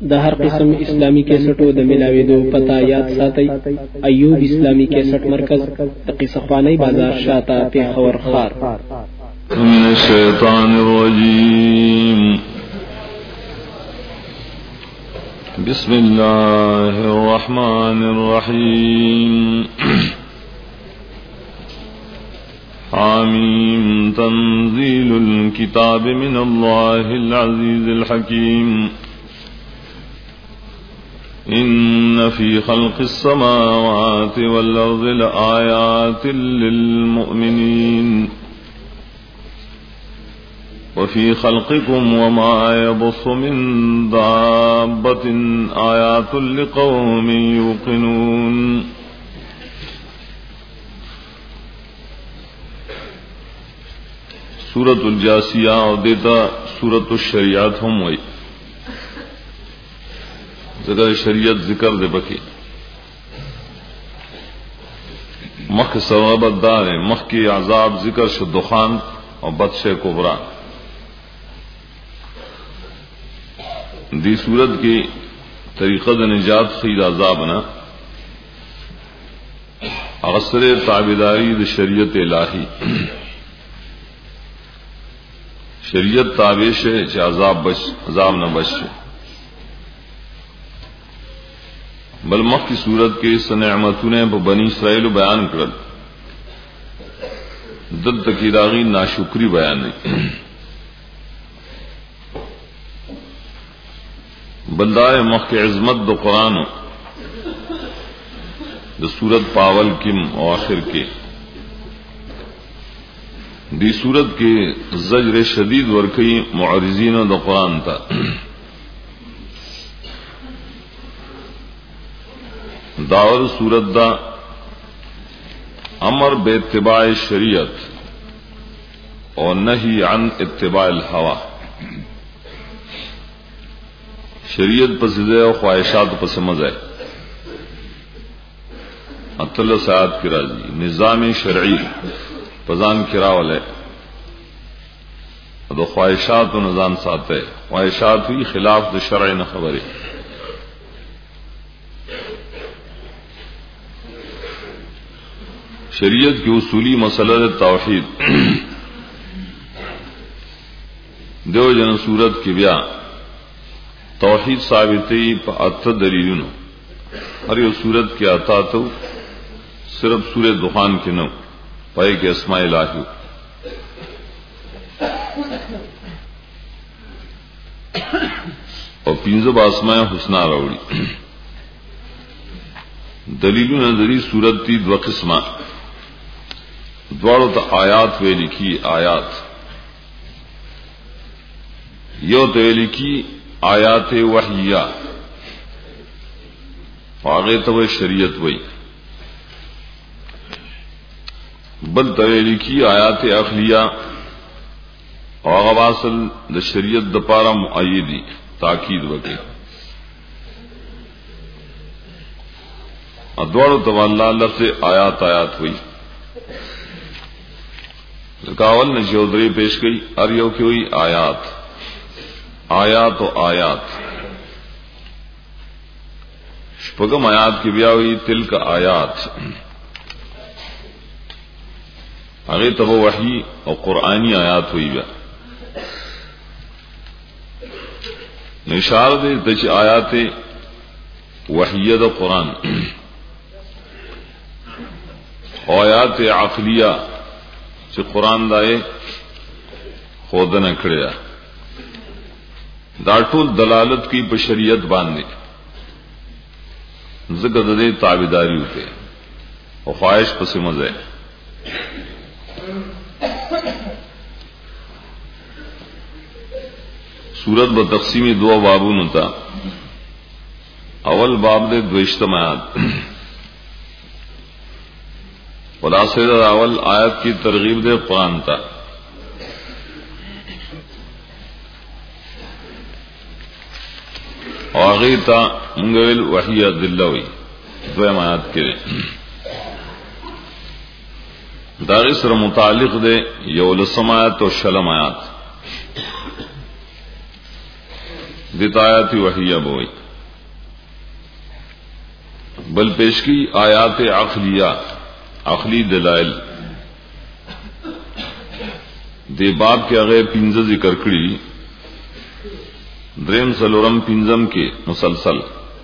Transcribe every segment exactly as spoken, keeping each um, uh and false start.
د هر قسم اسلامی کیسټو د ملاويدو پتا یاد ساتي. ایوب اسلامی کیسټ مرکز د قصخوانی بازار شاته پیښور خار. من الشیطان الرجیم. بسم الله الرحمن الرحیم. حامیم تنزیل الكتاب من الله العزیز الحکیم. إن في خلق السماوات والأرض لآيات للمؤمنين وفي خلقكم وما يبث من دابة آيات لقوم يوقنون. سورة الجاسیہ اور دیتا سورة الشریعت ہم ہوئی. ذکر شریعت ذکر دے بکی مخ ثواب دار مخ کی عذاب ذکر شو دخان اور بدش کبرا. دی صورت کی طریقہ نجات خیر عذاب نا اغسر تابعداری دی شریعت الہی. شریعت تابع ہے چ عذاب بچ عذاب نہ بچ. بل مخ کی صورت کے سنعمتوں بنی اسرائیل بیان کرل دد تکیداغی ناشکری بیان نہیں. بلدائے مخ کے عظمت دو قرآن دو صورت پاول کم و آخر کے دی صورت کے زجر شدید ورکی معرضین دو قرآن تا. داور صورت دا امر بے اتباع شریعت اور نہی عن اتباع الہوا. شریعت پسندے اور خواہشات پسند ہے. اطلاع سعاد کی راضی نظام شرعی پزان کراول ہے تو خواہشات و نظام ساتھ ہے. خواہشات ہوئی خلاف دو شرع نہ خبر ہے. شریعت کی اصولی مسئلہ توحید دیو جن صورت کی بیا توحید ثابتی پا ات دلیلونو. ہر یو صورت کی آتا تو صرف سورہ دخان کے نو پائے کہ اسماء الہی اور پینزب اسماء حسنہ روڑی. دلیلون نظری صورت تی دو قسمہ دوارو تا آیات وے لکھی. آیات یو تو لکھی آیات وحیہ آگے تو شریعت وئی. بل تو لکھی آیات عقلیہ اور غواصل دا شریعت دپارا معیدی تاکید وکے. دوارو تو اللہ لفظ آیات آیات ہوئی. کاول نے چودھری پیش گئی اریو کی ہوئی آیات آیات و آیات. شپگم آیات کی بیا ہوئی تلک آیات. آگے تب وحی اور قرآنی آیات ہوئی بیا. نشار دے تچ آیات وحید قرآن آیات عقلیہ چھ قرآن دائے خود نہ کھڑیا. دا ټول دلالت کی بشریت باندھے زگد دے تابیداری ہوتے اور خواہش پس مزے. سورت ب تقسیمی دو بابون ہوتا. اول باب دے دو اجتماعات خلاصے اول آیت کی ترغیب دے قرآن تا. اور آگے تا منگویل وحی دلوی دو آیات کے داغی سر متعلق دے یولسم آیت و شلم آیات. दितायत वहिया बोई बल पेश की आयात अखलिया अखली दलाइल दे बाब के अगे पिंज जिक्र करी द्रेम सलोरम पिंजम के मुसलसल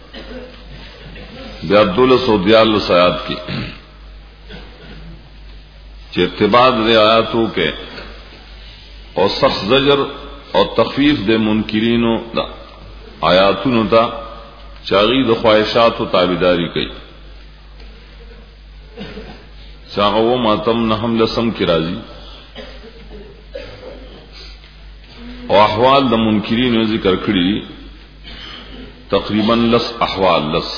ब्यादुल सौदियाल सयाद की इत्तिबाद दे आयातों के और सख्त जजर और तखफीफ दे मुनकिरीनों दा आयातुन दा चागी द ख्वाहिशात ताबेदारी कई चाहो वो मातम न हम लसम की राजी और अहवाल द मुनकिरीन जिक्र करी तकरीबन लस अहवाल लस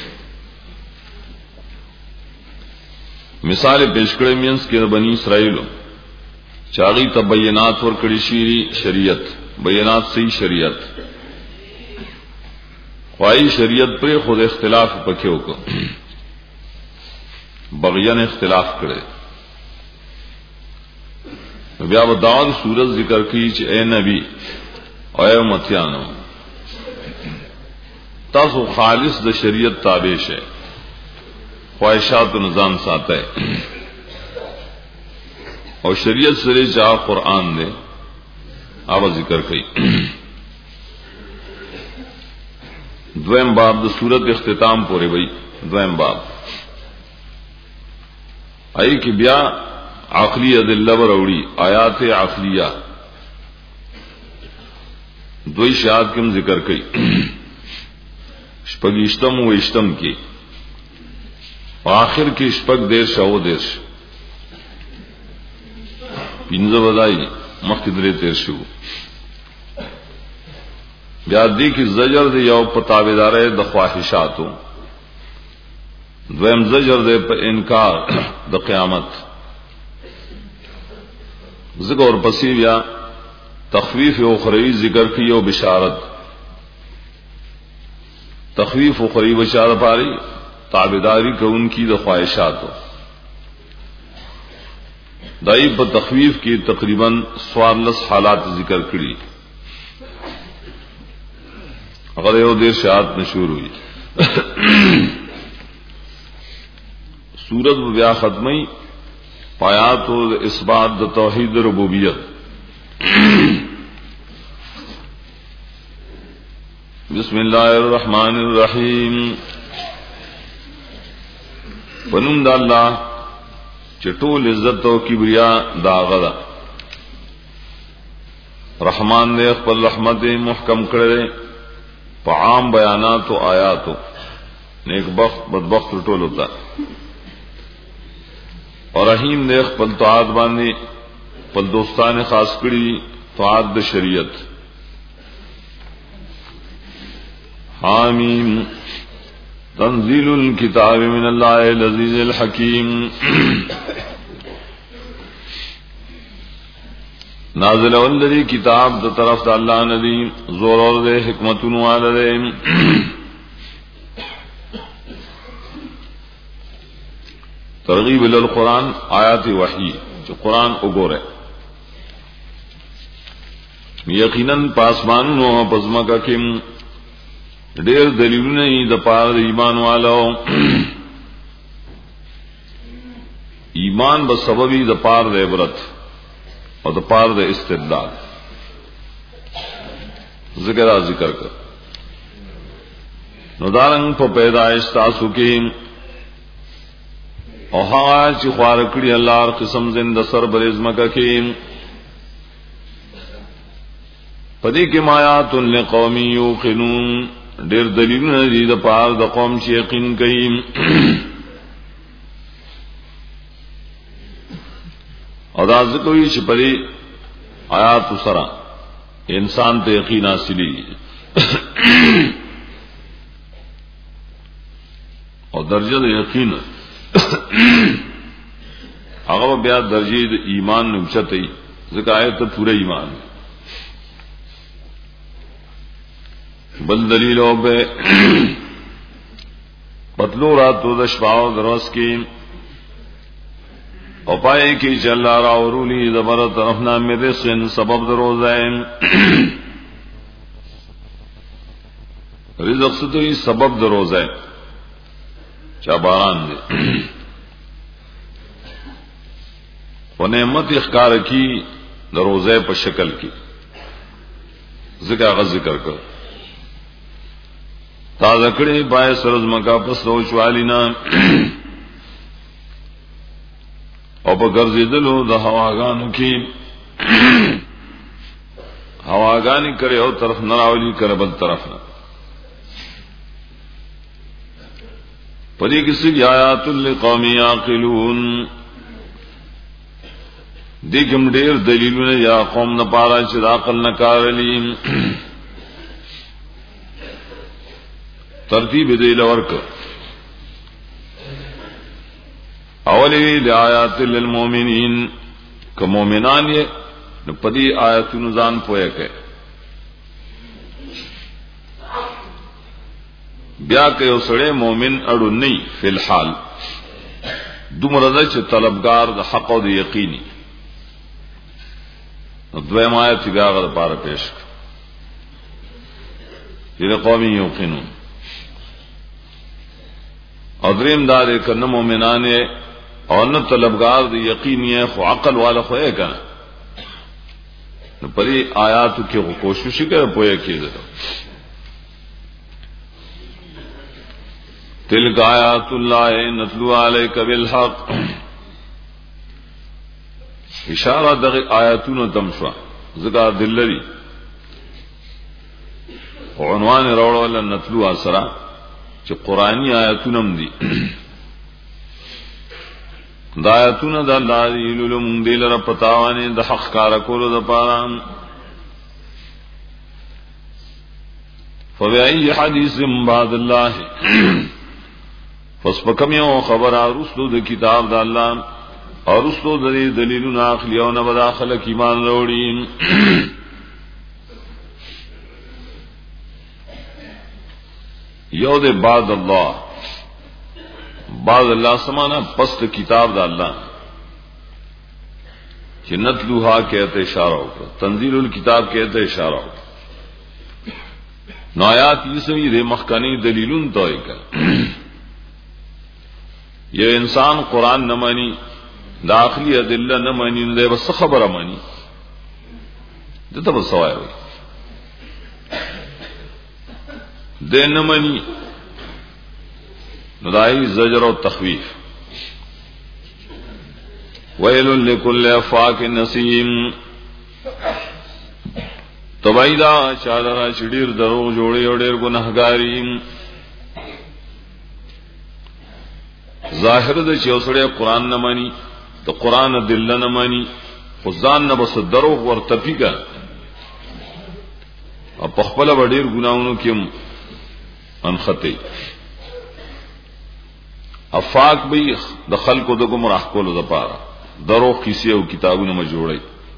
मिसाल पेश करे मियंस के बनी इसराइलो चागी तबयनात और कड़ी शीरी शरीयत बयनात से शरीयत ख्वाही शरीयत पर खुद इख्तिलाफ पखे को बगियन इख्तिलाफ करे ब्या दाऊद सूरत जिक्र की ए नबी और मथियानो तासो खालिस द शरीयत ताबेश है ख्वाहिशात निजाम साता है और शरीयत सरे चाह कुरान ने आवा जिक्र कई द्वैम बाब द सूरत इख्तिताम पूरे भाई द्वैम बाब आई कि ब्या आखली अदिल्ला रउड़ी आयात आखलिया द्वई शाद किम जिक्र कई शपग इश्तम व इश्तम की आखिर की शपग देर शवो देश पिंज बदाई मखदरे तेर शु ब्यादी की जजर दे यौ पतावेदार द ख्वाहिशातों द्वैम जजर दे पर इनकार द क़यामत जिक्र और पसीब या तखवीफ उखरवी जिक्र की यो बिशारत तखवीफ उखरवी बिशारत पारी ताबेदारी को उनकी द ख्वाहिशातों दाई ब तखवीफ की तकरीबन स्वारलस हालात जिक्र करी अगर यो देर शाद मशहूर हुई सूरत ब्या खत्मई पायात और इस बात द तौहीद रुबूबियत बिस्मिल्लाहिर्रहमानिर रहीम बनूम दा अल्लाह चटोल इज्जत और किबरिया दागदा रहमान ने अखबल रहमत मुहकम करे पाम बयाना तो आया तो नेक बख्त बदबख्त टोल होता और रहीम ने अखबल तो आद बांधी पल दोस्तान खास कड़ी तो आद शरीयत हामीम तंजीलुल किताब मिनल्लाहिल अजीजिल हकीम नाज़िल वल्लदी किताब द तरफ अल्लाह नदी जोर और दे हिकमतुन वाले तरगीब इलल कुरान आयात वही जो कुरान उगोर है यकीनन पासमान नो पजमा का किम ढेर दलील नहीं द पार ईमान वालो ईमान ब सबबी द पार दे इबरत और द पार दे इस्तिदलाल जिक्र जिक्र कर नदारंग प पैदाइश तासु की और हाँ ख्वार कड़ी अल्लाह किस्म जिंद सर बरेजमा का की पदी के मायात उन कौमी यूक़िनून ढेर दलील नदी द पार द कौम ची यकीन कई और जिक्र छिपरी आयात सरा इंसान तो यकीन हासिली और दर्जद यकीन अगर ब्या दर्जे ईमान उचत ही जिक्र आए तो पूरे ईमान बल दलीलों पे पतलो रात तो दशपाओ दरस की उपाय की चल्ला राउरूली दबर तरफना मेरे सिन सबब दरोजाए رزق ستوی سبب د روزه چا باران دی و نعمت اخکار کی د روزه په شکل کی ذکر غ ذکر کړ تا ذکرې پای سرز مکا پس روچوالینا او په ګرځیدلو د هواګانو کې هواګانی کړي او طرف نه راولي کړه بل طرف نه پدې کې سې آیات لقوم یعقلون دې کوم ډېر دلیلونه یا قوم نه پاره چې عقل نه کارلی ترتیب دې لورک اولی د آیات للمؤمنین که مؤمنان یې نو پدې آیاتونو ځان پوهه کوي بیا که یو سړی مؤمن اړو نه فی الحال دومره چې طلبگار د حق او د یقیني نو دویم آیت بیا غره پاره پیش کړي قوم یوقنون او دریم دار کنه مؤمنان او نو طلبگار د یقیني خو عقل والا خو یې کنه نو پری آیاتو کې کوشش وکړه پوهه کېده تلک آیات الله نتلو علیک بالحق اشاره دغه آیاتونو تم شو زګا دلری عنوان راوړل نتلو اسرا چې قرآنی آیاتونه دي دا آیاتونه د الله دی علوم دی لره پتاوانه د حق کار کولو د پاره فبأي حديث بعد الله فسبکم یو خبر ارسلو د کتاب د الله ارسلو د دلیلونو عقلی او نه بداخله ایمان وروړي یو د بعد الله بعد الله سمانا پس کتاب د الله جنت لوها کہتے اشارہ ہوتا تنزیل الکتاب کہتے اشارہ ہوتا نو آیات یسوی دے مخکانی دلیلون توئی کا یہ انسان قرآن نہ مانی داخلی ادلہ نہ مانی دے بس خبر مانی دیتا بس سوائے ہوئی دے نہ مانی ندائی زجر و تخویف ویل لکل افاک نسیم تبایدہ چادرہ چڑیر دروغ جوڑے اور ڈیر گنہگاری ظاہر دے چوسڑے قرآن نہ مانی تو قرآن دل نہ مانی خزان نہ بس دروغ اور تپی کا اور پخپلا بڑیر گناہوں کی انخطے افاق بھی دخل کو دو گمراہ کو لو دپارا درو کسی او کتابوں نے مجوڑے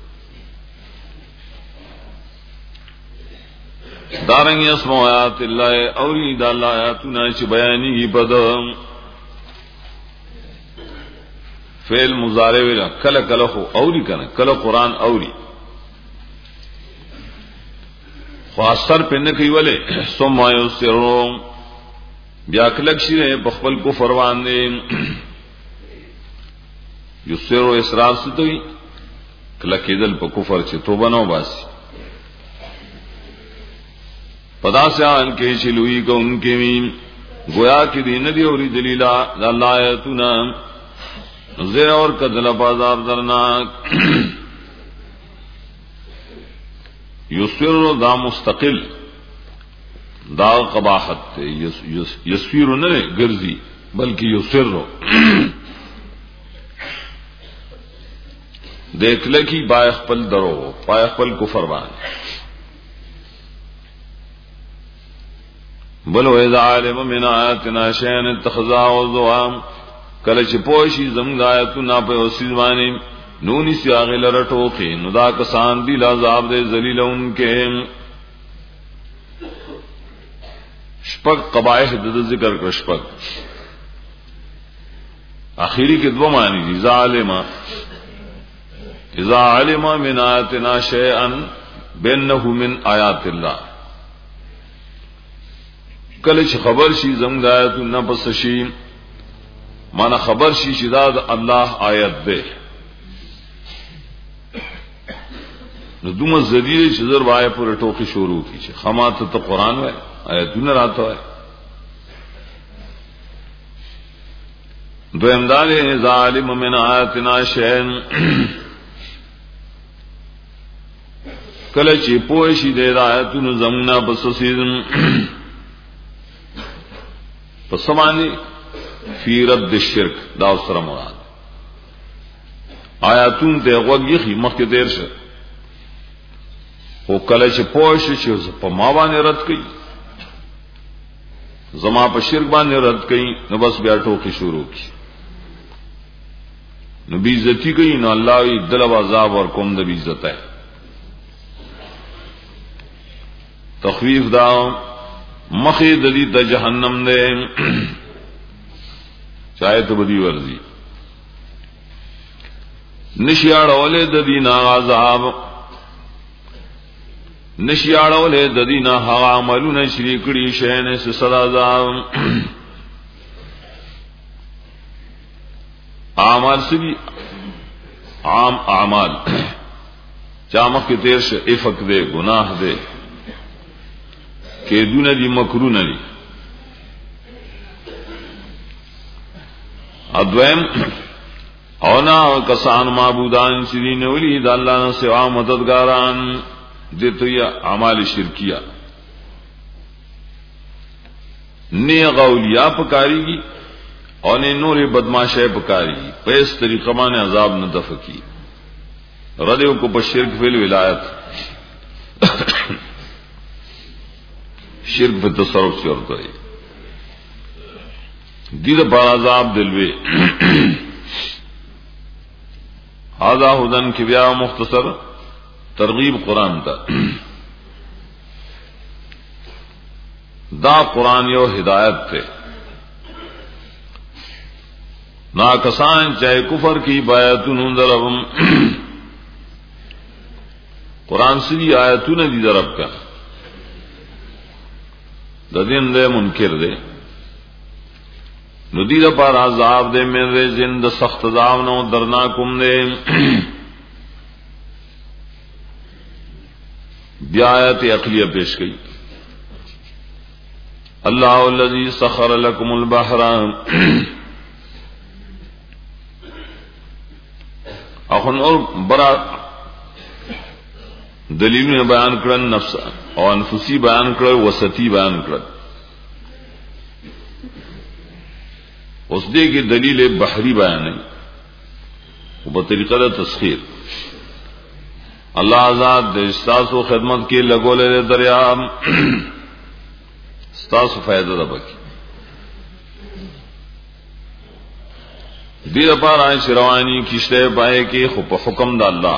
دارنگی اسمو آیات اللہ اولی دا اللہ آیاتنا چی بیانی گی بدم فعل مضارع ویلا کل کل خو اولی کنا کل قرآن اولی خواستر پہ نکی ولے سم آیو سرون بیا کلک شیرے بخبل کو فروان دے یسر و اسرار ستوی کلکی دل پا کفر چے تو بنو باسی پدا سے آن کے چلوئی کا ان کے میم گویا کی دی ندی اوری دلیلہ دا اللہ آیتنا زیر اور کدل بازاب درناک یسر دا مستقل دا قباحت یسفیر نہ گرزی بلکہ یسر دیکھ لکی بائخ پل درو بائخ پل کفر بان بلو اذا علم من آیاتنا شین اتخذا وضوام کلچ پوشی زمد آیتنا پہ وسیزوانی نونی سیاغی لرٹوکی ندا کسان دی لازاب دے ذلیل ان کے شپک قبائح د ذکر کر شپک آخری کے دو معنی دی اذا علم اذا علم من آیاتنا شیئا بینه من آیات اللہ کله چې خبر شي زموږ د آیاتونو پس شي معنا خبر شي چې دا د الله آیت ده نو دومره زديره چې زر وای پر ټوکی شروع کی چې خماته ته قران وای آیتونه راته وای دویم دار ظالم من آیاتنا شین کله چې پوه شي د آیاتونو زمنا بس سیدن پسمانی فی رد الشرک دا سره مراد آیاتون ته وګړي مخکې دیر شه او کله چې پوه شي چې په ما باندې رد کړي زما په شرک باندې رد کړي نو بس بیا ټوکی شروع کی نو بی عزتی کوي نو الله ای دل او عذاب ور کوم د بی عزت ہے تخویف دا مخې د دې د جهنم نه چاہے تو بدی ورزی نشیاړولې د دې نا عذاب نشیاړولې د دې نا هغه عملونه شریک کړي شین سه صدا عذاب اعمال سری عام اعمال چامخ کې تیر شه افق دے گناہ دے کې دونه دي مکرونه دي ادویم او نا کسان معبودان چې نه ولي د الله نه سوا مددګاران دته یا اعمال شرکیه نه غولیا پکاريږي اور نے نور بدماشے پکاری پہ اس طریقہ مانے عذاب نہ دفع کی ردیو کو بشرک فی الولایت شرک پہ تصرف سے اور کرے دید پر عذاب دلوے هذا هدن کی بیا مختصر ترغیب قرآن تا دا قرآن یو ہدایت تے نا کسان چاہے کفر کی بایتون دربم قرآن سری آیتون دی درب کا ددین دے منکر دے ندید پر عذاب دے میرے زند سخت عذاب نو درناکم دے بیایت عقلیہ پیش گئی اللہ الذی سخر لکم البحر اخن اور بڑا دلیل نے بیان کرن نفس اور انفسی بیان کر وسطی بیان کر اس دے کی دلیل بحری بیان ہے وہ بطریقہ تسخیر اللہ آزاد استاس و خدمت کے لگو لے دریا استاس و فائدہ دبکی دیر پارا شروانی کشتے پائے کہ خب حکم دا اللہ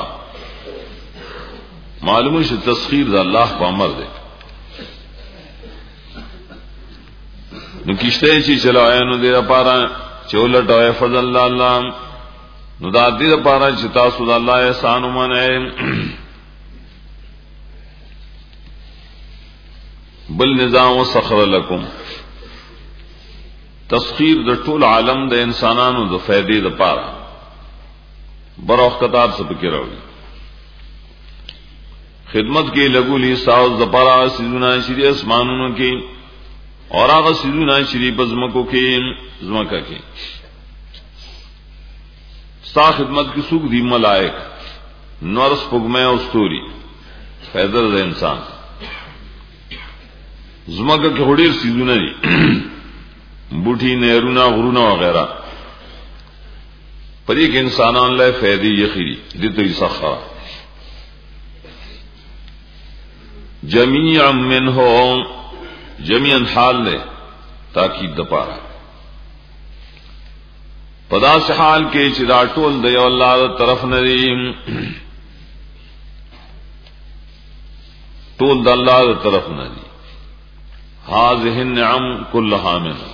معلوم ہے تسخیر دا اللہ پا امر دے نو کشتے چی چلائے نو دیر پارا چولٹ ہوئے فضل اللہ اللہ نو دا دیر پارا چی تاسو دا اللہ احسانو من ہے بل نظام و سخر لکم تسخیر د ټول عالم د انسانانو د فائدې د پاره بروخ قطار سے پکې راوړي خدمت کې لګولي ساوز د پاره سيزونه شری اسمانونو کې اور هغه سيزونه شری بزمکو کې زمکا کې ستا خدمت کې سوق دی ملائک نور سپګمه او ستوري فائدہ د انسان زمکا کې هډیر سيزونه دي بوٹھی نہرونا غرونا وغیرہ پر ایک انسانان لے فیدی یخیری دیتو سخرا جمیعا منہو جمیعا حال لے تاکید دپارا پدا سے حال کے چدا ٹول دیو اللہ طرف ندیم ٹول دا اللہ طرف ندی هذه النعم كلها منه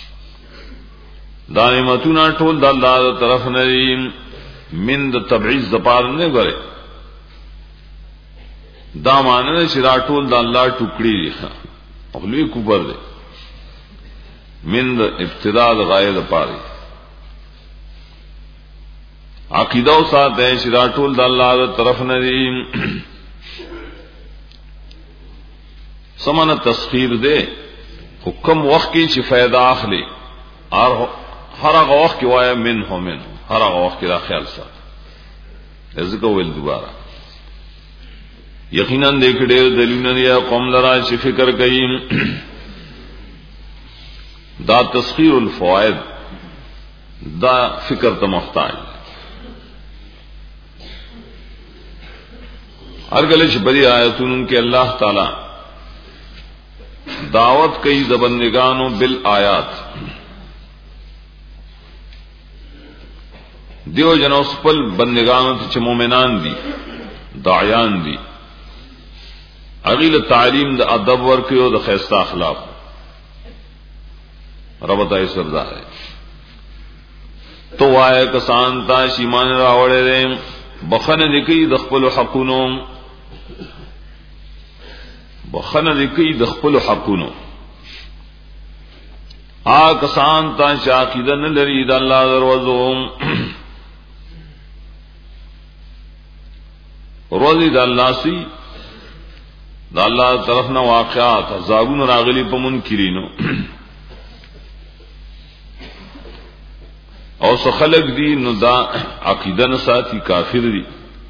دائمتنا ټول د الله طرف نه من د تبعیض زپار نه غره دا معنی چې دا ټول د الله ټوکړي دي خپلوي کوبر دي من ابتداء غایه د پاره عقیده او ساته چې دا ټول د الله تر طرف نه دي سمانه تسخير دے حکم وخت کې چې فائدہ اخلي اور هر هغه وخت کې وایي من هم من هر هغه وخت کې دا خیال سات ذکر ول دوباره یقینا دې کې ډېر دلیلونه یا قوم لرا چې فکر کوي دا تسخير الفوائد دا فکر ته محتاج ارګل چې بری آیاتونو کې الله تعالی دعوت کئی زبندگانو بالآیات دیو جنو سپل بندگانو ته مومنان دي داعیان دي اغیل تعلیم د ادب ورکیو د خیستا اخلاق رب تعالی سردار ہے تو وای کسان تا شیمان راوړې دي بخنه دکی د خپل حقونو بخنه دکی د خپل حقونو آ کسان تا شاقیده نه لري د الله دروازو روزي د الله سي د الله طرف نه واقعات عذابون راغلي په منکرینو او څو خلق دي نو دا عقیده نه ساتي کافر دي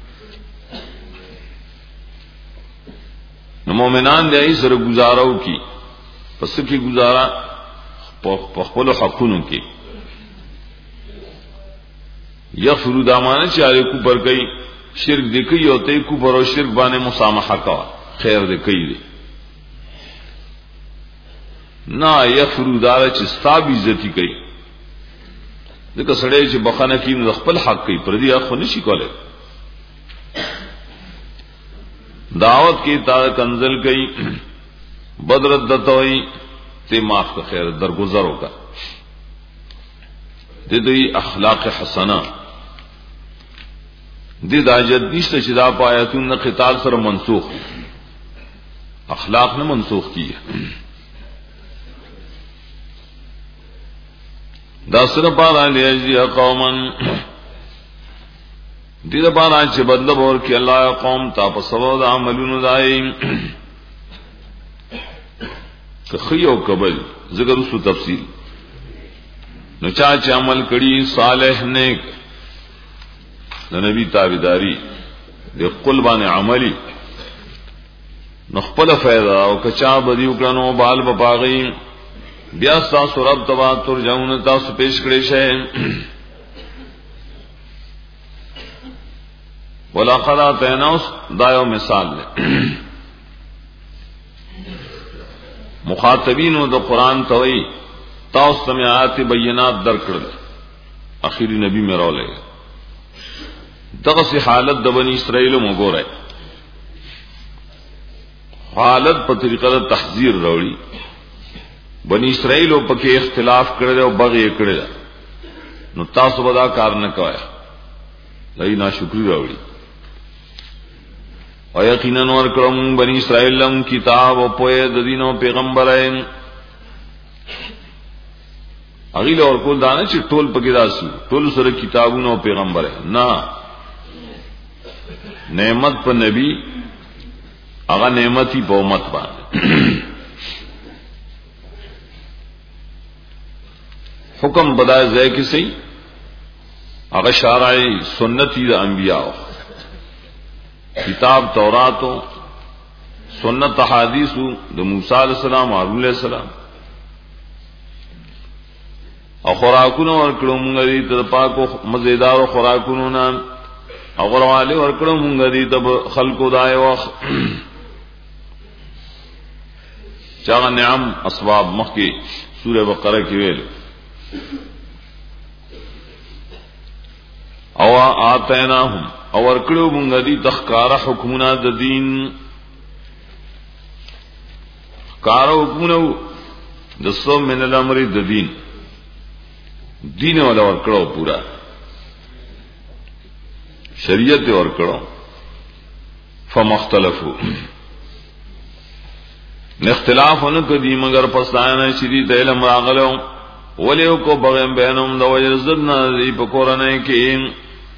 نو مومنان دې سره گزارو کی پس کی گزارا په خپل حقونو کې یغفر دامانه چې اړ کو پر گئی شرک دې کوي او ته کو پر شرک باندې مسامحه کا خیر دې کوي نه یغفر دار چې ستاب عزت کوي ځکه سړی چې بخانه کې نو خپل حق کوي پر دې اخو نشي کولای دعوت کی تا کنزل گئی بدرت دتوئی تے معاف کا خیر درگزر ہوگا دے دوی اخلاق حسنہ دے داجت نیشت چدا پایتون نہ قتال سر منسوخ اخلاق نے منسوخ کی ہے داسر پارا لیجی قومن دې د بارا چې بدل ور کې الله قوم تا په سبب د عملونو دای که خيو قبل ذکر وسو تفصیل نو چا چې عمل کړي صالح نیک د نبی تابعداري د قلبان عملی نو خپل فائدہ او کچا بدیو کړنو بال بپاغي بیا تاسو رب تبا ترجمون تاسو پیش کړی شئ وَلَقَدْ آتَيْنَاهُ دا یو مثال دی مخاطبینو د قران توي تاسو سمعات بینات درکړل اخیری نبی مې راولې دغه سي حالت د بنی اسرائیل وګوره حالت په طریقه د تحذير راوړي بنی اسرائیل په کې اختلاف کړل او بغي کړل نو تاسو به دا کار نه کوئ لای ناشکری راوړي او یقینا نور کړم بنی اسرائیل لم کتاب او په د دینو پیغمبرین اغیل اور کول دانه چې ټول پکې راسي ټول سره کتابونو او پیغمبر نه نعمت په نبی هغه نعمتي په امت باندې حکم بدای ځای کې سي هغه شرعي سنتي د انبیاء کتاب تورات سنت احادیث د موسی علیہ السلام او هارون علیہ السلام او خوراکونو ورکړو مونږ دې ته پاکو مزیدار خوراکونو نه او غرواله ورکړو مونږ دې ته خلقو دای وخ چا نعم اسباب مخکي سوره بقره کې ویل او آتیناهم او ورکړو مونږ دې تخکار حکمونه د دین کار حکمونه د سو من الامر د دین دین ولا ورکړو پورا شریعت ورکړو فمختلفو اختلاف ان کدی مگر پسانه شدید علم راغلو ولیو کو بغیم بینهم د وجر زدنا دی پکورنه کې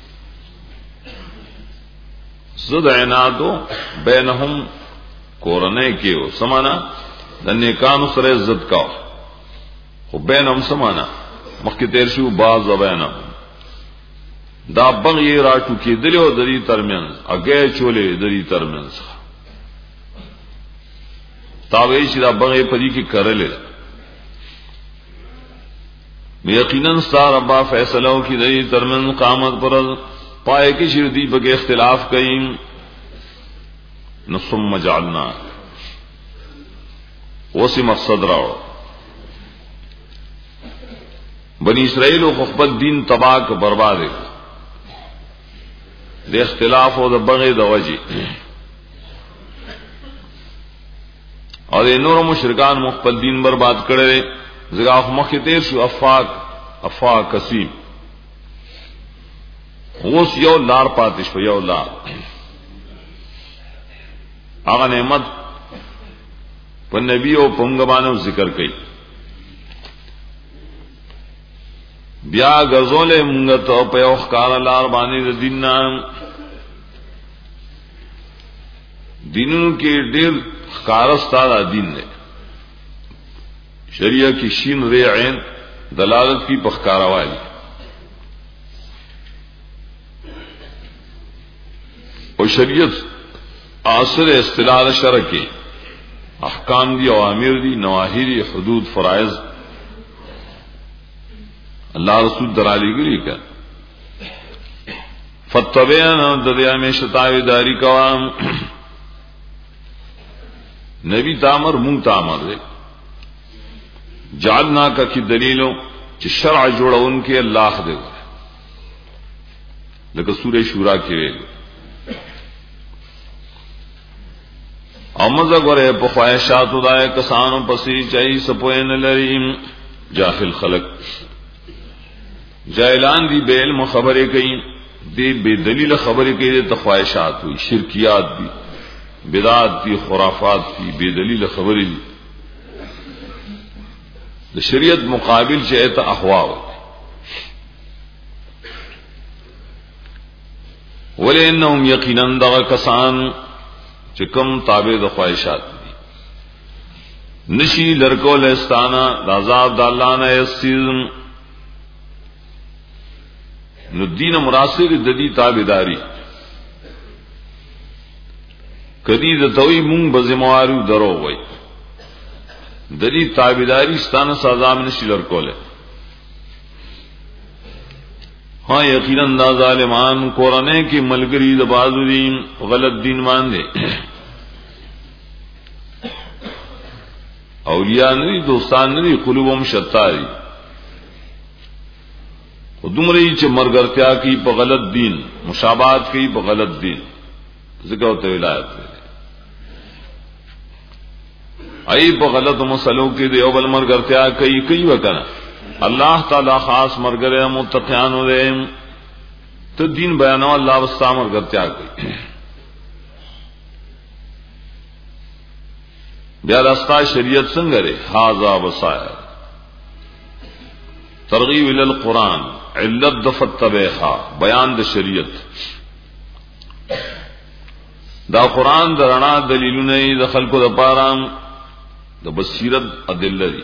زد عنادو بینهم کورنه کې سمانا د نیکانو سره عزت کا خو بینهم سمانا مخکې تیر شو باز بینهم دا بغی راټو کې دلیو دری ترمنځ اگې چولې دری ترمنځ تاوی چې دا بغی پدې کې کرلې یقینا ستار ابا فیصلو کی دئی ترمن قامت پر پائے کی شردی بگے اختلاف کئیں نصم جعلنا وسی مقصد راو بنی اسرائیل و خفبت دین تباہ کا برباد دے اختلاف و دا بغی دا وجی اور دے نور مشرکان مخفل دین برباد کرے زگاف مخی تیر شو افاق افاق قسیم غوث یو لار پاتش پا یو لار آغا نعمت پا نبی و پنگبانو ذکر کئی بیا گرزولے منگتو پا یو خکار لار بانی دا دیننا دینوں کے دیر خکارستا دا دین دے شریعہ کی شین رے عین دلالت کی پخکارا والی اور شریعت آثر اصطلاح شرع کے احکام دی اوامر دی نواہی دی حدود فرائض اللہ رسول درالی گری کا فتبین ددیا میں شتاوی داری کوام نبی تامر منگ تامر دے جعلنا کا کی دلیلوں کہ شرع جوڑا ان کے اللہ دے گا لیکن سورہ شورا کے وے امزا گورے پخواہشات دائے کسانوں پسی چاہی سپوین لریم جاہل خلق جاہلان دی بے علم خبریں کہیں دی بے دلیل خبریں کہیں دی تخواہشات ہوئی شرکیات دی بدعات دی خرافات دی بے دلیل خبریں دی د شریعت مقابل چې ته احوا ولئنهم یقینا دغه کسان چې کوم تابع د خواهشات دي نشي لرکول استانا د عذاب د الله نه یسیزم نو دین مراسل د دې تابعداري کدی د توي مونږ بزموارو درو وای دلی تابیداری ستانه سزا میں نشیلر کولے ہاں یقیناً دا ظالمان قرآنے کی ملگری دا بازو دین غلط دین مان دے اولیاء ندی دوستان ندی قلوبم شتاری خودم رئی چھ مرگرتیا کی پا غلط دین مشابہت کی پا غلط دین ذکر ہوتا ولایت دے ای په غلط مسلو کې دی او بل مرګرتیا کوي کوي وکنه الله تعالی خاص مرګره متقینانو دې ته دین بیانو الله واسطه مرګرتیا کوي بیا راستا شریعت څنګه لري هاذا وصایا ترغیب ال القران علت دفتبها بیان د شریعت دا قران درنا دلیلونه د خلقو د پاره د بصیرت ادله دي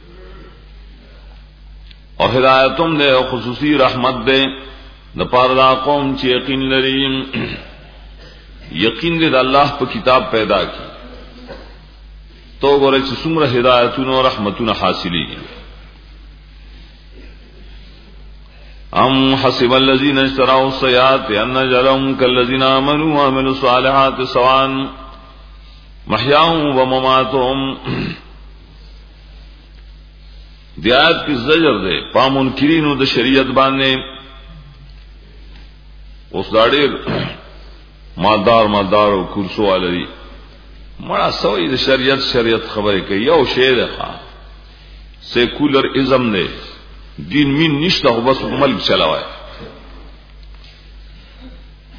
او ہدایتم دے او خصوصی رحمت دے د پاره دا قوم چې یقین لري یقین دې د الله په کتاب پیدا کی تو ګوره چې څومره ہدایتونه او رحمتونه حاصلېږي ام حسب الذين اشتروا السيئات ان نجعلهم كالذين امنوا وعملوا الصالحات سواء محیاهم و مماتهم دیات کی زجر دے پا منکرینو د شریعت باندې اوس داړي مالدار مالدار او کورسو علي مړه سوې د شریعت شریعت خبره کوي یو شی ده سیکولر ازم نه دین مين نشته خو بس ملک چلاوي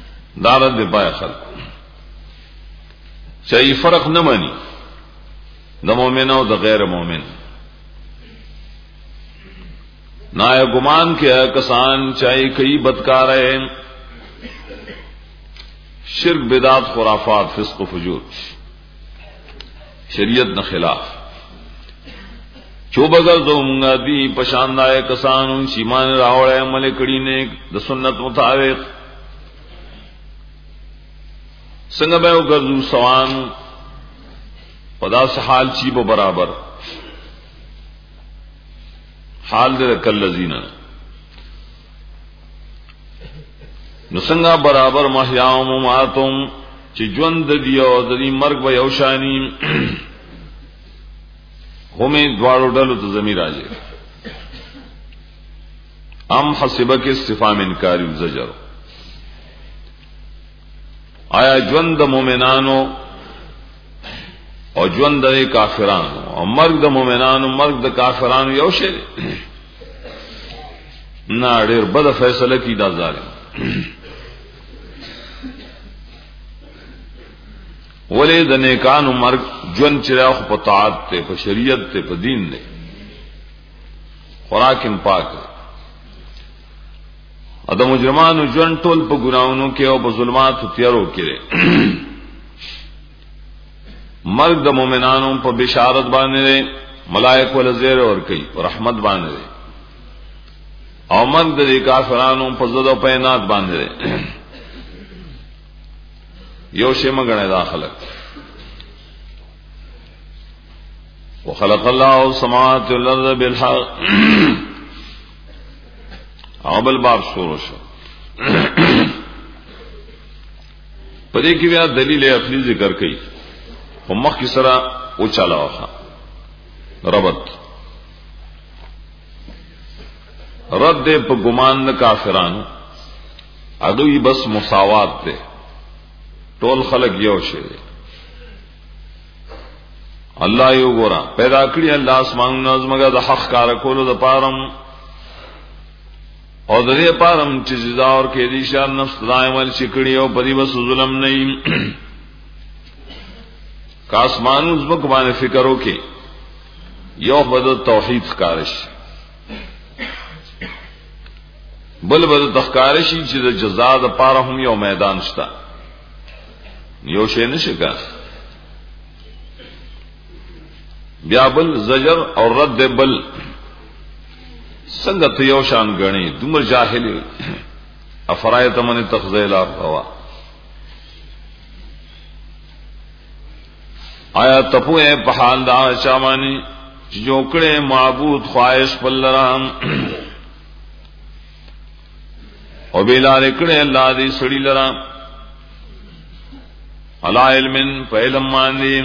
دارت دے پای خلق چاہیے فرق نہ مانی د مؤمن او د غیر مؤمن. نا گمان کے کسان چاہے کئی بدکار ہے شرک بدعت خرافات فسق و فجور شریعت نہ خلاف چوب اگر دو منگا دی پشاندائے کسان شیمان راوڑے عمل کڑی نے د سنت مطابق سنگ بے گردو سوان پدا سحال چیب برابر حال دے کالذین نسنگا برابر محیاؤم ماتم چی جوند دیو دنی مرگ و یوشانی ہمیں دوارو ڈلو تو زمین آجے. ام حسبہ کے استفام انکاری و زجر آیا جوند مومنانو اور جوند دے کافرانو اور مرگ د مومنانو مرگ د کافرانو یو شی نا ډیر بد فیصله کی دا ظالم ولی د نیکانو مرگ جون چراغ په طاعت ته په شریعت ته په دین نه خوراکم پاک ادم مجرمانو جون ټول په ګناونو کې او په ظلمات تیارو کې مرگ د مومنانو په بشارت باندې ملائکه ول زیر اور کوي رحمت باندې او مرگ د کافرانو په زړه په عنایت باندې یو شی مګنه داخله وخلق الله السماوات والارض بالحق اول باب شروع شو پدې کې بیا دلیل عقلی ذکر کړي ومخ کی سرا او چالا وخا ربط رد دے پا گمان دا کافرانو اگوی بس مساوات دے ټول خلق یو شے اللہ یو گورا پیدا کری اللہ اسمان نظمگا دا حق کارکولو دا پارم اور دا دے پارم چیزا اور کیدی شار نفس دائمال چکڑی او پدی بس ظلم نہیں کاسمان زمک باندې فکر وکي یو بد توحید ښکارش بل بد تخکارش چې د جزاء د پاره هم یو میدان شته یو شی نشي کا بیا بل زجر او رد بل څنګه ته یو شان غني دومره جاهل افرایت من تخذیل افوا آیا تپو اے پحال دا چامانی جوکڑے معبود خواہش پلرام او بیلا رکڑے اللہ دی سڑی لرام علا علمن پا علم ماندی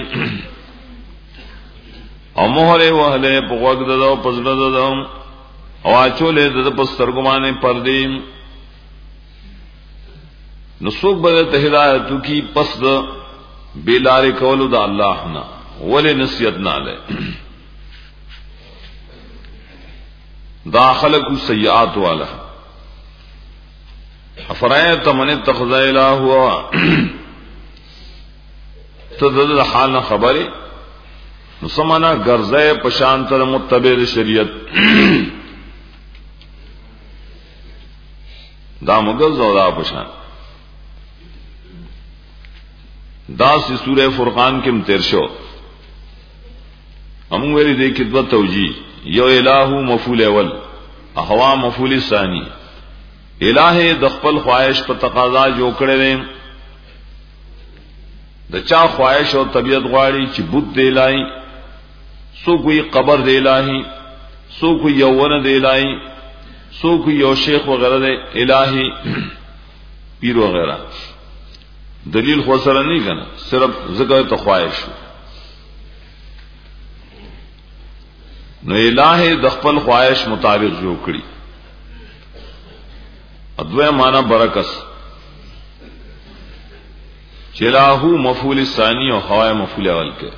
او مہرے وحلے پا غوگ ددو پزل ددو او آچولے دد پسترگمانے پردیم نسوک بدت ہدایتو کی پس دا بیلاری کولو دا اللہ نا ولی نصیحت نہ لے دا خلق سیئات والا افرائیت من اتخذ الہ ہوا تدد حال نہ خبری نسمانا گرزے پشانتر متبع شریعت دا مگز و دا پشان دا سی سورہ فرقان کے متیر شو ہم ویلی دیکھت با توجی یو الہ مفعول اول احوا مفعول ثانی الہ دخپل خواہش پر تقاضا جو کڑے دیں د چا خواہش اور طبیعت غواړي چې بت دی الہی سو کوئی قبر دی الہی سو کوئی یوون دی الہی سو کوئی یو شیخ وغیرہ دی الہی پیر وغیرہ دلیل خو سره نه کنه صرف ذکر ته خواہش نو الہ د خپل خواہش مطابق جو کړی ادوی معنی برکس چلاہو مفعول ثانی اور خواہ مفعول اول کے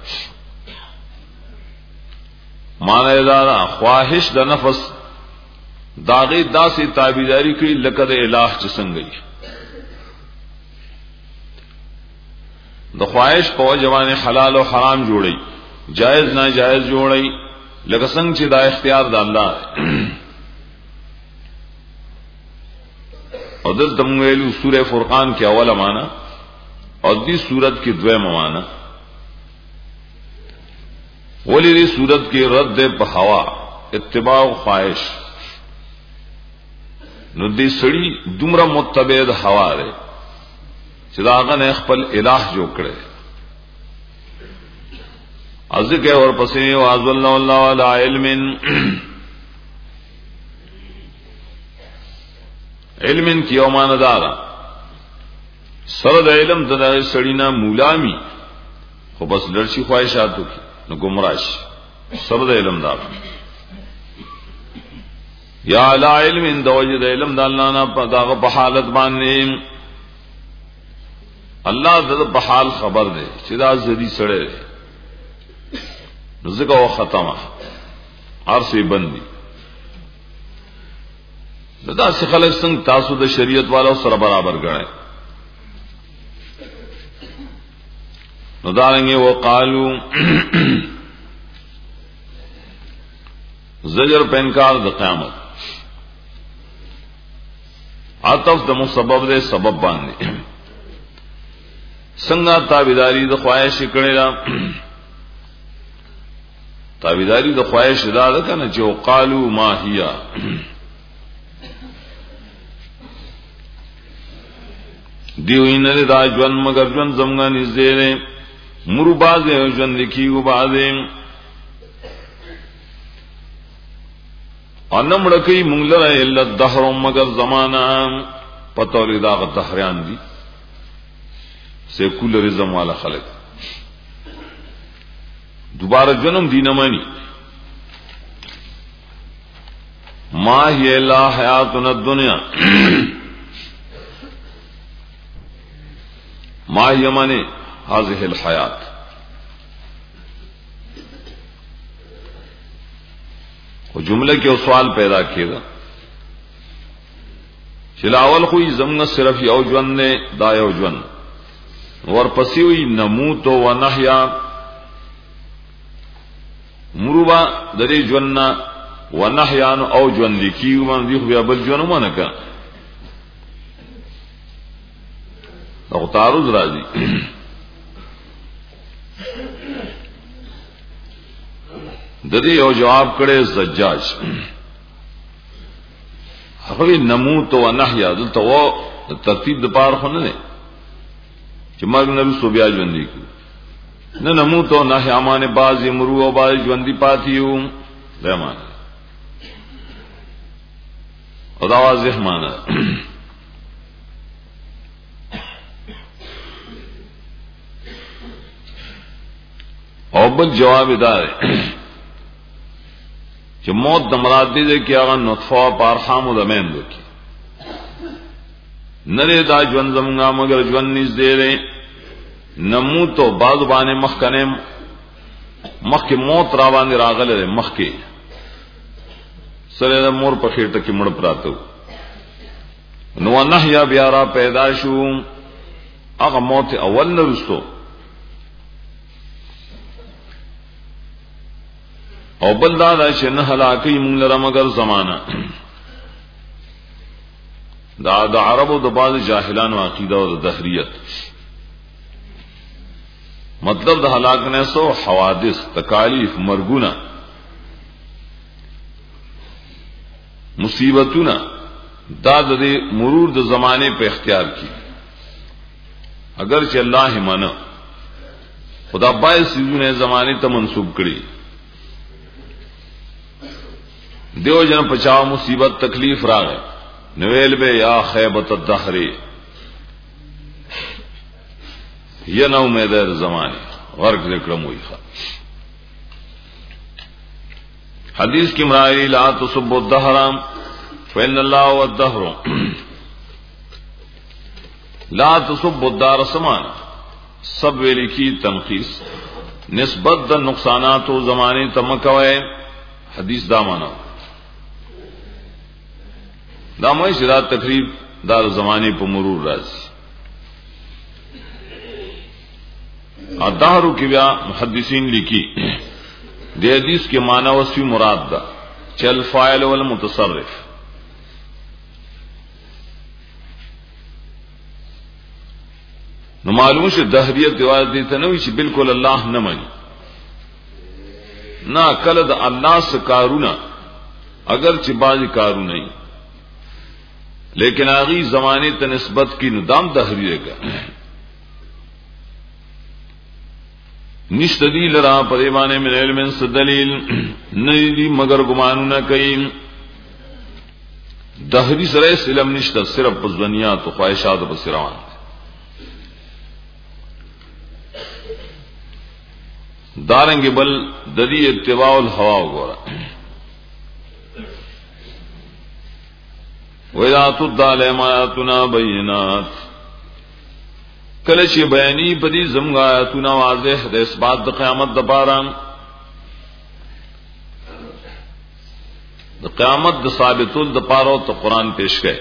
معنی ادارہ خواہش د نفس داغی دا سے تابعداری کی لقد الہ چسنگ گئی د خواہش په جوان حلال او حرام جوړي جائز ناجائز جوړي لکه څنګه چې دا اختیار د الله او دلته موږ ویلو سورې فرقان کې اوله معنا او دې سورۃ کې دویمه معنا ولې دې سورۃ کې رد په هوا اتباع او خواهش نو دې سړی دومره متبع د هوا دی چې دا هغه خپل الہ جوړ کړي ازکه اور پسې واذ الله علی علم علم کی یومان دارا سره د علم د سړینا مولامی خو بس لړشي خواهشاتو کی نو گمراش سره د علم دار یا علی علم د وجد علم د الله نه په داغه په حالت باندې الله د په حال خبر دی چې دا زدي سره رزق او ختمه ارسی بندي دا څه خلک څنګه تاسو د شریعت والو سره برابر غړای نو دارنګه وقالو زجر پنکار د قیامت عطف د مسبب دے سبب باندې څنګه تابعداري د خواهش کړي را تابعداري د خواهش دا ده کنه چې وقالو ما هيا دیوینه دا ژوند مگر ژوند زمغه نږدې نه مرو بازه ژوند لیکيو بازه انم لکی مونږ لره الا الدهر مگر زمانہ پتو لدا غ دهریان دي سیکولرزم والا خلق دوباره جنم دینه مانی ما هی الا حیاتنا الدنیا ما یمنه هذه الحیات او جمله کې سوال پیدا کېدا چې لاول خو زمغه صرف یو ژوند نه دا یو ژوند ورپسې وی نموت و نحیا مروبا د دې ژوند و نحیا او ژوند لیکي باندې خو بیا بل ژوند مونږ نه او تعارض راځي د دې یو جواب کړي زجاج هغه نموت و نحیا دلته و ترتیب د پار خو نه چې مرګ نه رسو بیا ژوند دي نه نموت و نحیا معنی بعضی مرو او بعضی ژوند دي پاتیو زمان او دا واضح معنی او بل جواب دار چې موت د مراد دې کې هغه نطفه پارخام د میندو کې نره دا ژوند زمونږه مگر ژوند نږدې دی نموت او بعض باندې مخکنه مخکې موت را باندې راغله مخکې سره د مور په خېټه کې مړ پراته نو نحیا بیا را پیدا شو هغه موت اول نه رسو او بل دا دا چې نه هلاکی مونږ لره مگر زمانہ دا د عربو د بعض جاهلانو عقیده او د دهریت مطلب د هلاک نه سو حوادث تکالیف مرګونه مصیبتونه دا د مرور د زمانه په اختیار کی اگر چې الله منه خدا بای سيزونه زمانه ته منسوب کړي دیو جن پچاو مصیبت تکلیف راغے نویل بے یا خیبت الدہر یا نو میدر زمانی غرق ذکرم ہوئی خوا حدیث کی مرائی لا تصب الدہر فإن اللہ والدہر لا تصب الدار سمان سب ویلی کی تنخیص نسبت دا نقصانات و زمانی تمکوئے حدیث دامانا دا موی شرات تقریب دار زمانی په مرور راځي الدهر کې بیا محدثین لیکي د حدیث کې معنی وصفی مراد ده چل فاعل والمتصرف. نو معلوم شه دهریت دیوال دي ته نو چې بالکل الله نه مانی نا کله د الله څخه کارونه اگر چې باندې کارونه نه لیکن اغي زمانه ته نسبت کی ندام دهریه کا نشتدیل را پریمانه من علم دلیل نہیں مگر گمانونه کوي دهری سره علم نشته صرف بزنیات او خواہشات بسروان دارنګ بل د دې اتباع الهوا وګوره وَإِذَا تُتْلَى عَلَيْهِمْ آيَاتُنَا بَيِّنَاتٍ کله چې بیانې په دې زموږ آیاتونه واضح د اثبات د قیامت د پاره د قیامت د ثابتول د پاره ته قران پیش کړي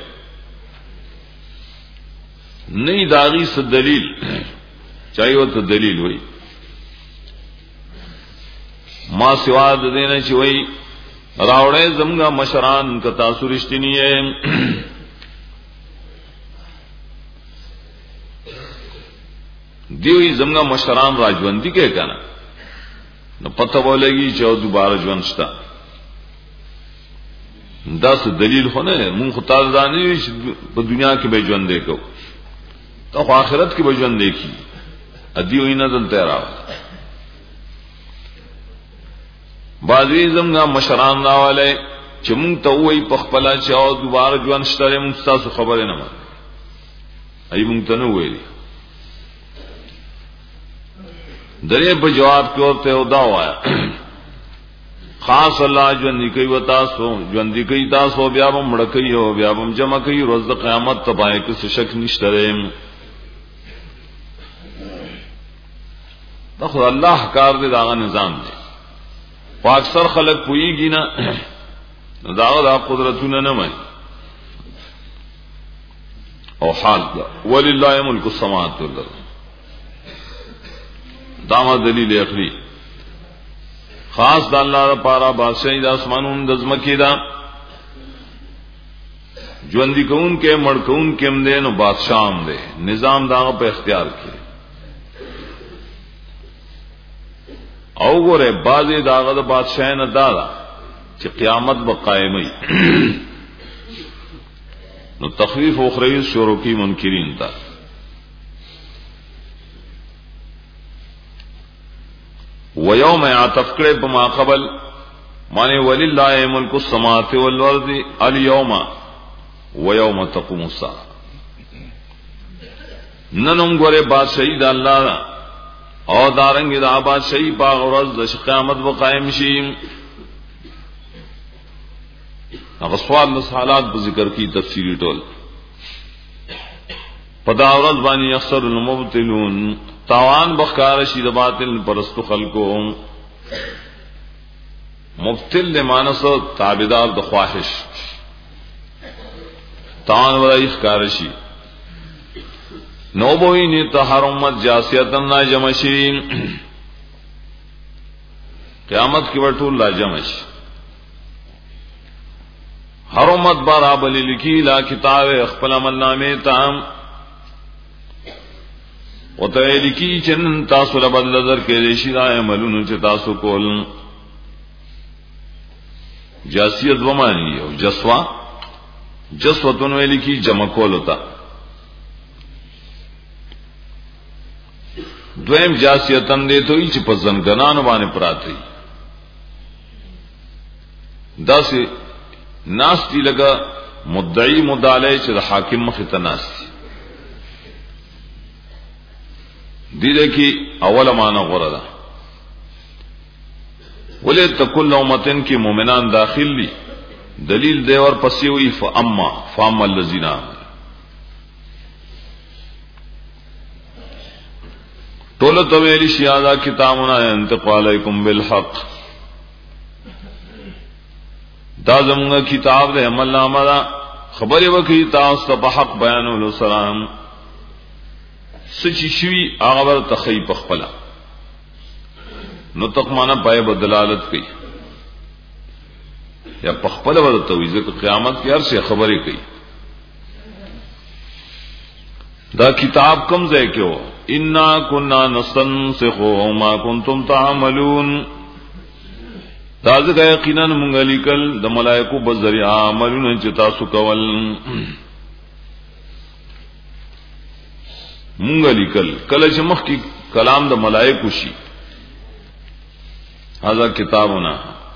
نه داغي څه دلیل چایو ته دلیل وای ما سوا د دینه چې وای راوړې زموږ مشران کتا سورشتنی دیوی زموږ مشران راجوندی کې کنه نو پته ولګي چې او دوباره ژوند شته دا څه دلیل خونه مونږ خدای ځانې په دنیا کې به ژوند وکړو ته آخرت کې به ژوند وکړي ادیو نه دلته راو بعضی زموږ مشران راواله چې مونږ ته وایي په خپل چې او دوباره ژوند شته مونږ تاسو خبره نه مانه ای مونږ ته نه وایي درې په جواب کې ورته ودا وایا خاص الله ژوند کوي و تاسو ژوند کوي تاسو بیا هم مړ کوي او بیا هم جمع کوي روز د قیامت ته پای کې څه شک نشته دا خو الله کار دی دا نظام دی خو اکثر خلک پوېږي نه دا د قدرتونه نه مې او حال دا ولله ملک السماوات والارض داما دلیل اخری خاص د الله لپاره بادشاہي د اسمانونو د زمکې دا ژوند کون کې مړ کون کې هم دې نو بادشاہ هم دې نظام داغه په اختیار کې او ګوره بعضی داغه د بادشاہ نه دادا چې قیامت به قائمي نو تخفیف اخروی شروع کی منکرین تا ويوم يعطف کړه په ما قبل معنی ولله ملک السماوات والارض اليوم ويوم تقوم الساعه ننم ګوره بادشاہي د الله او دارنګ د آباد شي باغ ورځ د قیامت به قائم شي هغه سوال له حالات په ذکر کی تفصیلی ټول پدا ورځ باندې اکثر المبتلون تاوان بخار شي د باطل پرستو خلقو مبتل لمانس تابعدار د خواهش تاوان ورای ښکار شي نو بوئی نی تو ہر امت جاسیتن لا جمشین قیامت کی وٹول لا جمش ہر امت بارا بلی لکی لا کتاب اخپل عمل نامے تام و تو لکی چن تاسو لبد لذر کے ریشی دا عملون چه تاسو کول جاسیت ومانی او جسوا جسوتن وی لکی جمع کول ہوتا دویم جاسیتن دے تو چې په زنګنانو باندې پراتی دا سه ناستی لگا مدعی مدعی چې د حاکم مخ ته ناستی دې دې کې اوله معنا غوړه ده ولې تکل امتن کې مؤمنان داخل دي دلیل دی ور پسې وی فاما فاما الذین طول تویلی شیادا کتابنا انتقو علیکم بالحق دا زمونگا کتاب دے عمل نامہ دا خبری وکی تاستا پا حق بیانو لسلام سچی شوی آغبر تخیی پخپلا نطق معنا پای بدلالت کوي یا پخپل ورته وي ځکه قیامت کې هر څه خبرې کوي. دا کتاب کم ځای کې و انا كنا نستنسخ ما كنتم تعملون. دا ځکه یقینا مونږ لیکل د ملائکو په ذریعہ عملونه چې تاسو کول. مونږ لیکل کله چې مخکې کلام د ملائکو شي هاذا کتابنا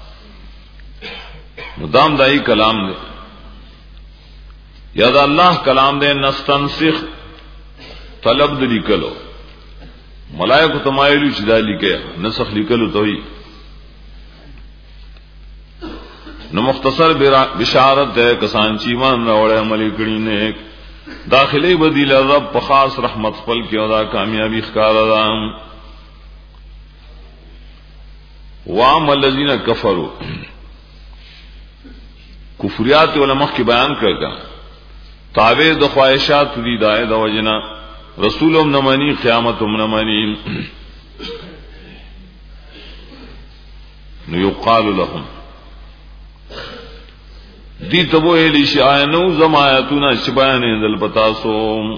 مدام دای کلام دے یا دا اللہ کلام دے. نستنسخ طلب د لیکلو ملائکه تمایلو چې دا لیکه نسخ لیکلو ته وي. نو مختصر بشارت ہے کسان چې ایمان راوړل عمل کړي نه داخلي بدیل رب په خاص رحمت خپل کې او دا کامیابی ښکارا ده. وام الذین کفروا کفریات علماء کی بیان کړه تابع د خواہشات دی دای د وجنا رسولم نمانی قیامتم نمانی. نو یقال لهم دی تبو الی شایانو زمایاتنا شبان دل پتاسو.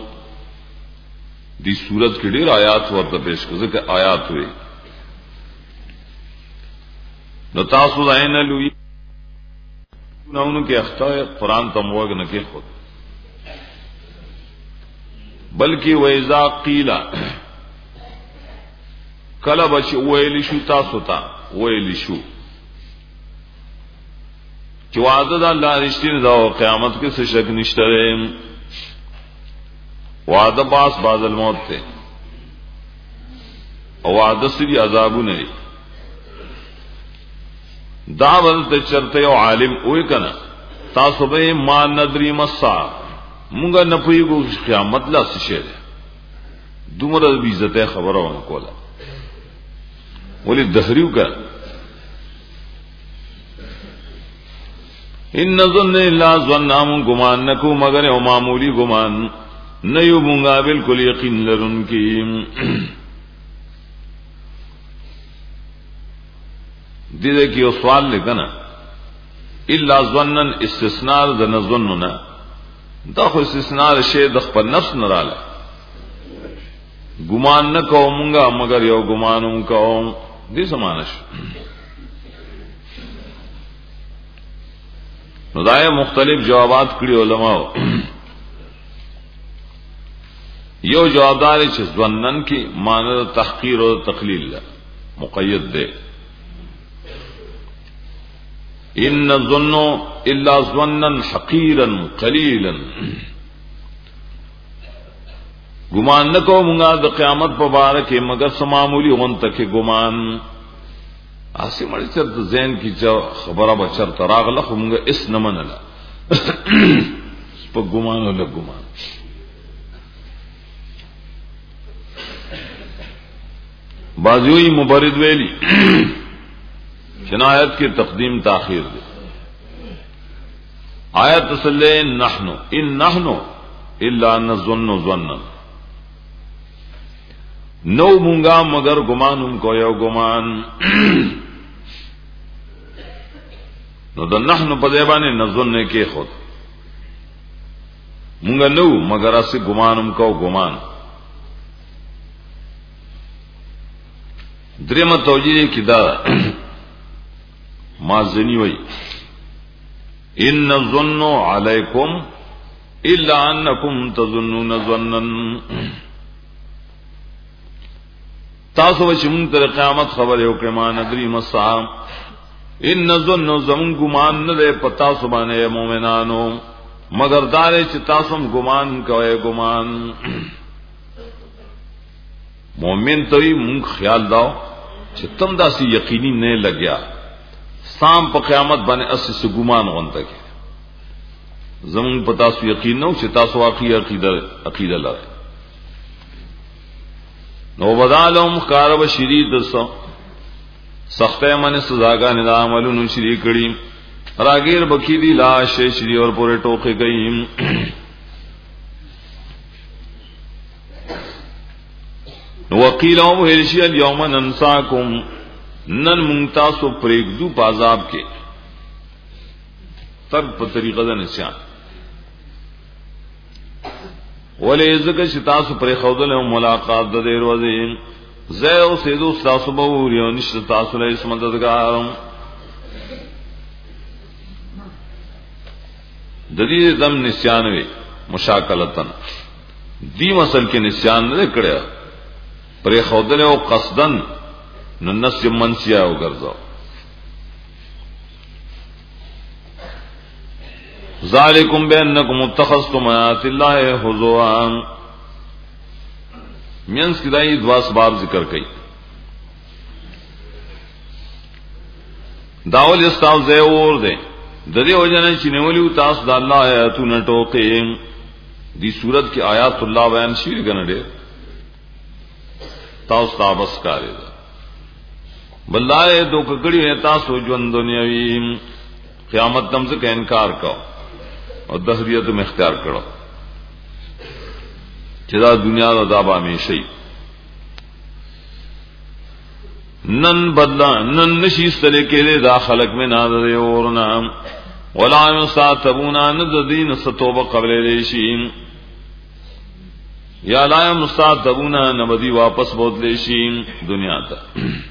دی صورت کې ډیر آیات ورته پیش کړه ځکه آیات وي نو تاسو عین لوی نو کې اخطاء قرآن تموګ نه کې خود بلکې وایذا قیل کله بچ ویل شو تاسو ته ویل شو چې وعده د الله رښتینی دا قیامت کې څه شک نشته وعده باس بعد الموت ته او وعده سری عذابونه دا ورته چرته یو عالم وې کنه تاسو به ما ندری مسا مونږ نه پویګو قیامت لا څه شه دومره بی عزت خبره ونه کوله ولې دهریو کا ان ظن الا ظنام گمان نکو مگر او معمولی گمان نه یو مونږه بالکل یقین لرونکي. دیده کی یو سوال لکنا الا ظنن استثناء د نظننا دا خو استثناء شی د خپل نفس نه رااله ګمان نه کومګه مگر یو ګمانوم کوم دې سمانش. نو دای مختلف جوابات کړي علماء. یو جوابدار چې ظنن کی معنی تحقیر او تقلیل مقید ده ان ظنوا الا ظنا حقيرا قليلا ګمان نکو مونږه د قیامت په باره کې مگر سمامولی غونته کې ګمان اسی مړ چرته زین کی چې خبره به چرته راغله خو مونږه اس نه منله په ګمان ولا ګمان. بازوی مبرد ویلی جنایت کی تقدیم تاخیر دے آیت تسلی نحنو ان نحنو الا نظن ظنن نو مونگا مگر گمان ان کو یو گمان. نو دا نحنو پدیبانے نظن کے خود مونگا نو مگر اسی گمان ان کو گمان. دریم توجیه کی دا ما زنی وی ان ظن علیکم الا انکم تظنون ظنا تاسو چې مونږ تر قیامت خبر یو کړه ما ندری مسا ان ظن زمون ګمان نه پتا سبحانه مومنانو مگر دار چې تاسو ګمان کوئ ګمان. مومن ته مونږ خیال داو چې تم داسي یقیني نه لګیا سام په قیامت باندې اسی سے ګمان غونته کې زمون پتا سو یقین نو چې تاسو واقعي عقیده عقیده لرئ. نو بدالم کارب شرید سو سخته من سزاګان د عملونو شری کړي راګیر بکی دی لاش شری اور پورے ټوکې گئی. نو وقیل او هرشی اليوم ننساکم نن مونتاسو پریږدو په عذاب کې تر په طریقه د نسیان ولې ځکه چې تاسو پرې خودل او ملاقات د دې ورځې زه او سیدو تاسو به وریو نشته تاسو له اسم مددګارم د دې دم نسیان وي مشاکلتن دی مسل کې نسیان نه کړیا پرې خودل او قصدن نو نس منسیا وګرځاو ذالکم بانکم اتخذتم آیات الله هزوا مینس کی دای دوا اسباب ذکر کړي داول استاو زه اور دے د دې وجنه چې نیولیو تاسو د الله آیاتونه ټوکې دی صورت کې آیات الله بیان شي کنه ډېر تاسو تاسو کاری بلای دو کګړي تاسو ژوند دنیاوی قیامت تم سے انکار کو اور دہریت میں اختیار کرو چدا دنیا دا دابا میں شئی نن بدلا نن نشیس طریقے لے دا خلق میں نادر اورنا ولا یستعتبون ندین ستوبہ قبل لیشیم یا لا یستعتبون نبدی واپس بود لیشیم دنیا تا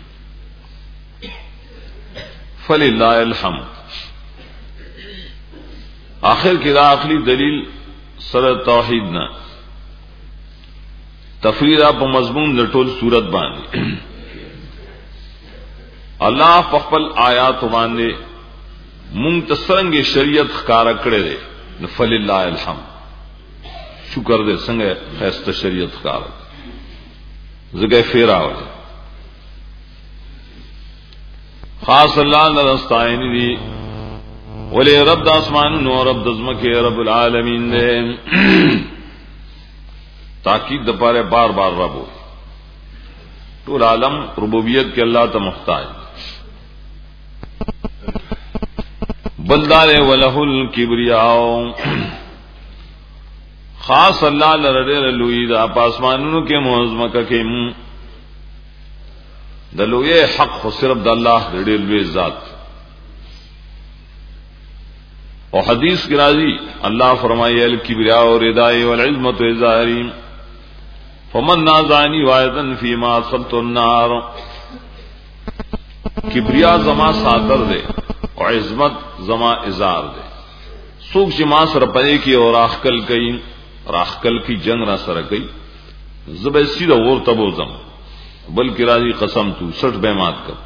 فللہ الحمد آخر کی دا عقلی دلیل سر توحید نہ تفریرا په مضمون لټول صورت باندې الله په خپل آیات باندې منتصرنګ شریعت ښکارا کړی دی فللله الحمد شکر دې څنګه خاصه شریعت ښکارا زګه فیراو خاص الله نه راستاین دي ولی رب د اسمانونو رب د زمکه رب العالمین دې تاکید د پاره بار بار رب ټول عالم ربوبیت کې الله ته محتاج بلدار وله الکبریاء خاص الله لره لوی د اسمانونو کې موزمکه کې د لوی حق خو صرف د الله دې لوی ذات اور حدیث کی راضی اللہ فرمائے الکبریاء ردائی والعظمت ازاری فمن نازانی وایدن فیما صبت النار کبریاء زما ساتر دے اور عظمت زما ازار دے سوک جما سر پنے کی اور راخکل کئی راخکل کی جنگ را سر کئی زب سیدھا اور تبوزم بلکہ راضی قسم تو سٹ بیمات کر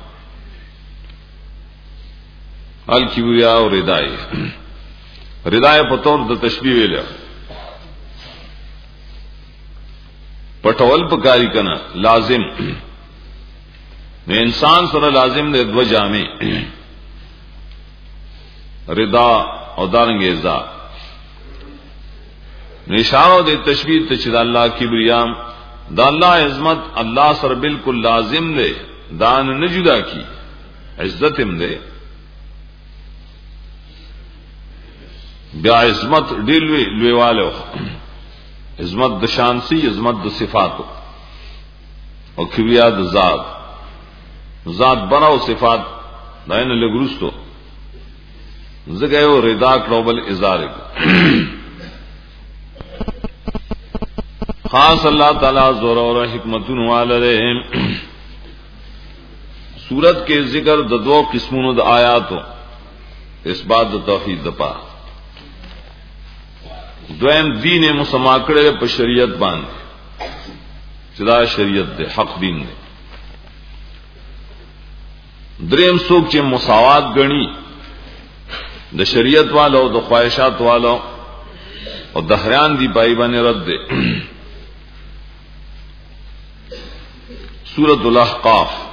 الکبریاء ردائی ردائے پتور د تشبیہ ویلیا پټول پکاری کنا لازم نو انسان سره لازم دے دو جامع رضا او دارنګ ازا نشانو دے تشبیہ ته چې الله کبریا دا الله عظمت الله سره بالکل لازم دے دان نه جدا کی عزت هم دے بیا عظمت ډیلوي لویوالو عظمت د شان سی عظمت د صفاتو او کبریا د ذات ذات بناو صفات داینه لګروستو زګیو رضا کړوبل ازار خاص الله تعالی زور او حکمتون والے سورت کے ذکر د دو قسمونو د آیاتو اس بات د توحید د پا دویم دین مسما کړه په شریعت باندې صدا شریعت دے حق دین دے دریم څوک چې مساوات غني د شریعت والو د خواہشات والو او دهریان دی پای باندې رد دے سورۃ الاحقاف